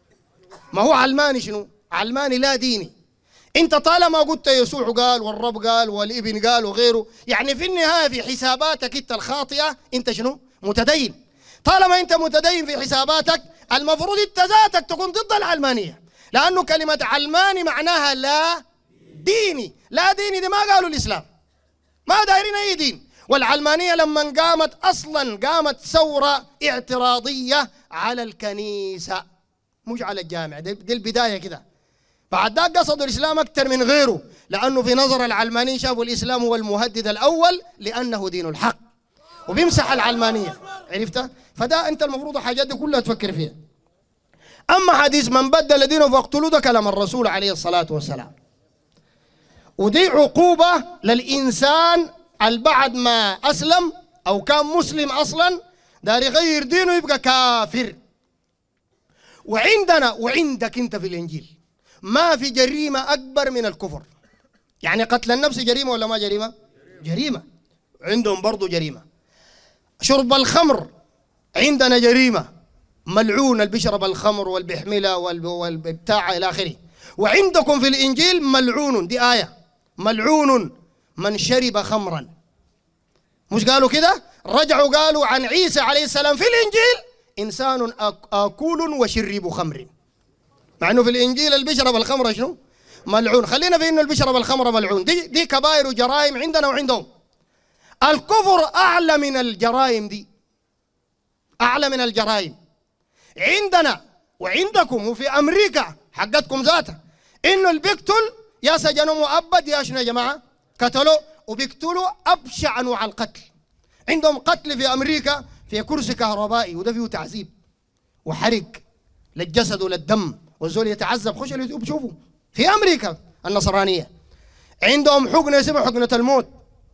ما هو علماني شنو؟ علماني لا ديني. انت طالما قلت يسوع قال والرب قال والابن قال وغيره، يعني في النهايه في حساباتك انت الخاطئه انت شنو؟ متدين. طالما انت متدين في حساباتك المفروض انت ذاتك تكون ضد العلمانيه، لانه كلمه علماني معناها لا ديني. لا ديني دي ما قالوا الاسلام، ما دايرين اي دين. والعلمانيه لما قامت اصلا قامت ثوره اعتراضيه على الكنيسه مش على الجامع، دي, دي البدايه كده. بعد ذاك قصدوا الاسلام اكثر من غيره، لانه في نظر العلمانيين شافوا الاسلام هو المهدد الاول لانه دين الحق وبيمسح العلمانيه، عرفتها؟ فده انت المفروض الحاجات دي كلها تفكر فيها. اما حديث من بدل دينه فاقتلوه ده كلام الرسول عليه الصلاه والسلام، ودي عقوبه للانسان البعد ما اسلم او كان مسلم اصلا دار يغير دينه يبقى كافر. وعندنا وعندك انت في الانجيل ما في جريمه اكبر من الكفر. يعني قتل النفس جريمه ولا ما جريمه؟ جريمه. عندهم برضو جريمه. شرب الخمر عندنا جريمه، ملعون اللي بيشرب الخمر والبيحملها والبتاع الى اخره. وعندكم في الإنجيل ملعون، دي آية، ملعون من شرب خمرا. مش قالوا كده؟ رجعوا قالوا عن عيسى عليه السلام في الإنجيل إنسان آكول وشرب خمر، مع إنه في الإنجيل اللي بيشرب الخمر شنو؟ ملعون. خلينا في إنه اللي بيشرب الخمر ملعون. دي دي كبائر وجرائم عندنا وعندهم. الكفر أعلى من الجرائم دي، أعلى من الجرائم عندنا وعندكم وفي أمريكا حقتكم ذاتها، إنه اللي بيقتل يا سجنه مؤبد يا شنو يا جماعة؟ قتلوا، وبيقتلوا أبشع أنواع القتل. عندهم قتل في أمريكا في كرسي كهربائي، وده فيه تعذيب وحرق للجسد وللدم، والزول يتعذب. خش اليوتيوب شوفوا في أمريكا النصرانية عندهم حقنة اسمها حقنة الموت،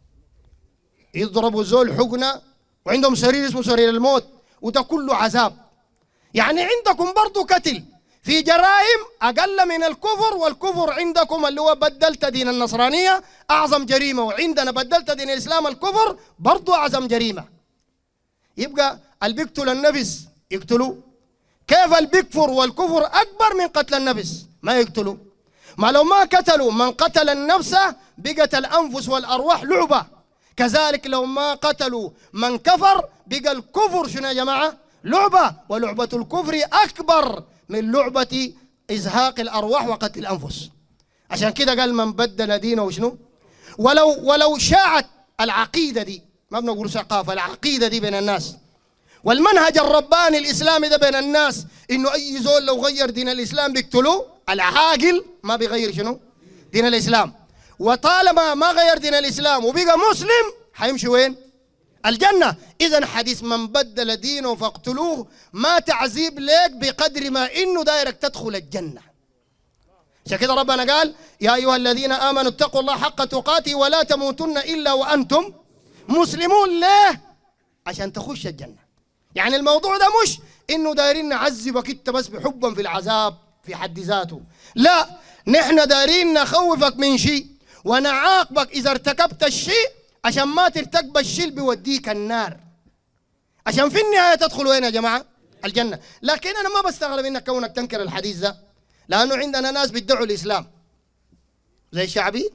يضربوا الزول حقنة، وعندهم سرير اسمه سرير الموت، وده كله عذاب. يعني عندكم برضو قتل في جرائم أقل من الكفر، والكفر عندكم اللي هو بدلت دين النصرانية أعظم جريمة، وعندنا بدلت دين الإسلام الكفر برضو أعظم جريمة. يبقى اللي بيقتل النفس يقتلوا، كيف اللي بيكفر والكفر أكبر من قتل النفس ما يقتلوا؟ ما لو ما قتلوا من قتل النفس بقت الأنفس والأرواح لعبة، كذلك لو ما قتلوا من كفر بقى الكفر شنو يا جماعة؟ لعبة، ولعبة الكفر أكبر من لعبة إزهاق الأرواح وقتل الأنفس. عشان كده قال من بدل دينه وشنو؟ ولو ولو شاعت العقيدة دي، ما بنقول ثقافة، العقيدة دي بين الناس والمنهج الرباني الإسلامي ده بين الناس، إنه أي زول لو غير دين الإسلام بيقتلوه، العاقل ما بيغير شنو؟ دين الإسلام. وطالما ما غير دين الإسلام وبقى مسلم حيمشي وين؟ الجنة. إذن حديث من بدل دينه فاقتلوه ما تعذيب لك بقدر ما إنه دايرك تدخل الجنة. عشان كده ربنا قال يا أيها الذين آمنوا اتقوا الله حق تقاته ولا تموتن إلا وأنتم مسلمون. ليه؟ عشان تخش الجنة. يعني الموضوع ده مش إنه دايرين نعذبك أنت بس بحبا في العذاب في حد ذاته، لا، نحن دايرين نخوفك من شيء ونعاقبك إذا ارتكبت الشيء عشان ما ترتكب الشيء اللي بيوديك النار، عشان في النهاية تدخل وين يا جماعة؟ الجنة. لكن أنا ما بستغرب إنك كونك تنكر الحديث ده، لأنه عندنا ناس بيدعوا الإسلام زي الشعبي،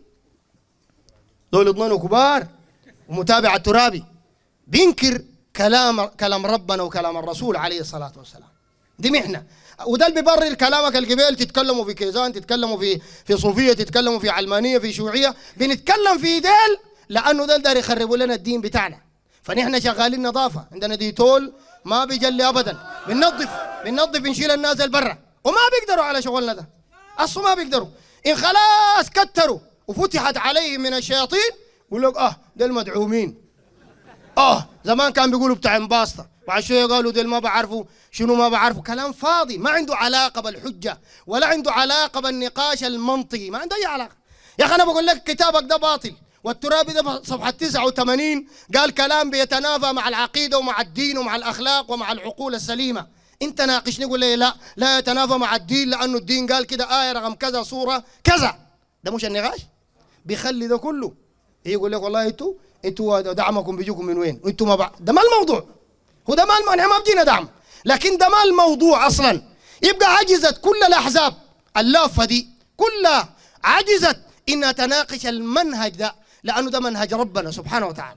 دول يضمنوا كبار ومتابع الترابي بينكر كلام كلام ربنا وكلام الرسول عليه الصلاة والسلام. دي محنة، وده اللي بيبرر كلامك القبيل تتكلموا في كيزان، تتكلموا في في صوفية، تتكلموا في علمانية، في شيوعية، بنتكلم في ديل لأنه ديل دار يخربوا لنا الدين بتاعنا. فنحن شغالين نظافة، عندنا ديتول ما بيجلي أبدا، بننظف بننظف بنشيل الناس البرة، وما بيقدروا على شغلنا ده، أصلا ما بيقدروا. إن خلاص كتروا وفتحت عليهم من الشياطين يقول لك آه ديل مدعومين، آه زمان كان بيقولوا بتاع امباسطة، بعد شوية قالوا ديل ما بعرفوا شنو، ما بعرفوا، كلام فاضي ما عنده علاقة بالحجة ولا عنده علاقة بالنقاش المنطقي، ما عنده أي علاقة. يا أخي أنا بقول لك كتابك ده باطل، والترابي ده صفحة تسعة وثمانين قال كلام بيتنافى مع العقيدة ومع الدين ومع الأخلاق ومع العقول السليمة. أنت ناقشني قول لي لا لا يتنافى مع الدين لأنه الدين قال كده آية رقم كذا صورة كذا. ده مش النقاش، بيخلي ده كله يقول لك والله أنتوا أنتوا دعمكم بيجوكم من وين؟ أنتوا ما بعد، ده ما الموضوع، هو ده ما الم... نحن ما بجينا دعم، لكن ده ما الموضوع أصلا. يبقى عجزت كل الأحزاب اللافة دي كلها عجزت إنها تناقش المنهج ده، لأنه ده منهج ربنا سبحانه وتعالى.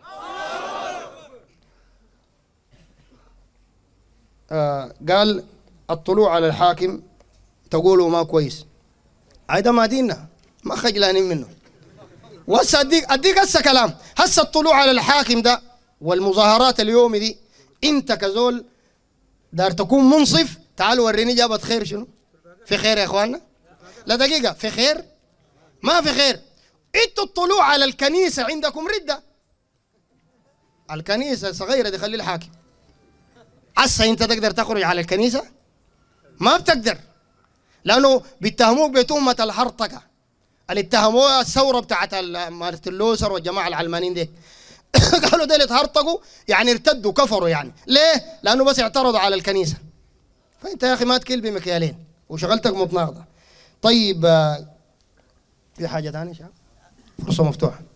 آه قال الطلوع على الحاكم تقولوا ما كويس، هذا ما ديننا ما خجلانين منه. وهسه اديك اديك هسه كلام، هسه الطلوع على الحاكم ده والمظاهرات اليوم دي، انت كزول دار تكون منصف، تعال وريني جابت خير شنو؟ في خير يا اخواننا؟ لا دقيقة، في خير؟ ما في خير. انتوا الطلوع على الكنيسة عندكم ردة، الكنيسة الصغيرة دي خلي الحاكم. عسى انت تقدر تخرج على الكنيسة؟ ما بتقدر، لأنه بيتهموك بتهمة الحرطقة اللي اتهموها الثورة بتاعت مارتن لوثر والجماعة العلمانيين دي. قالوا ديل اتهرطقوا يعني ارتدوا كفروا، يعني ليه؟ لأنه بس اعترضوا على الكنيسة. فأنت يا أخي ما تكل بمكيالين وشغلتك متناقضة. طيب في حاجة ثانية شباب؟ فرصة مفتوحة.